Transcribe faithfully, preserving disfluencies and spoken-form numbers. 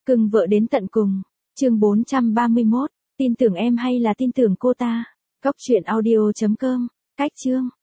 Cưng vợ đến tận cùng. Chương bốn trăm ba mươi mốt. Tin tưởng em hay là tin tưởng cô ta? Cóc truyện audio chấm com. Cách chương.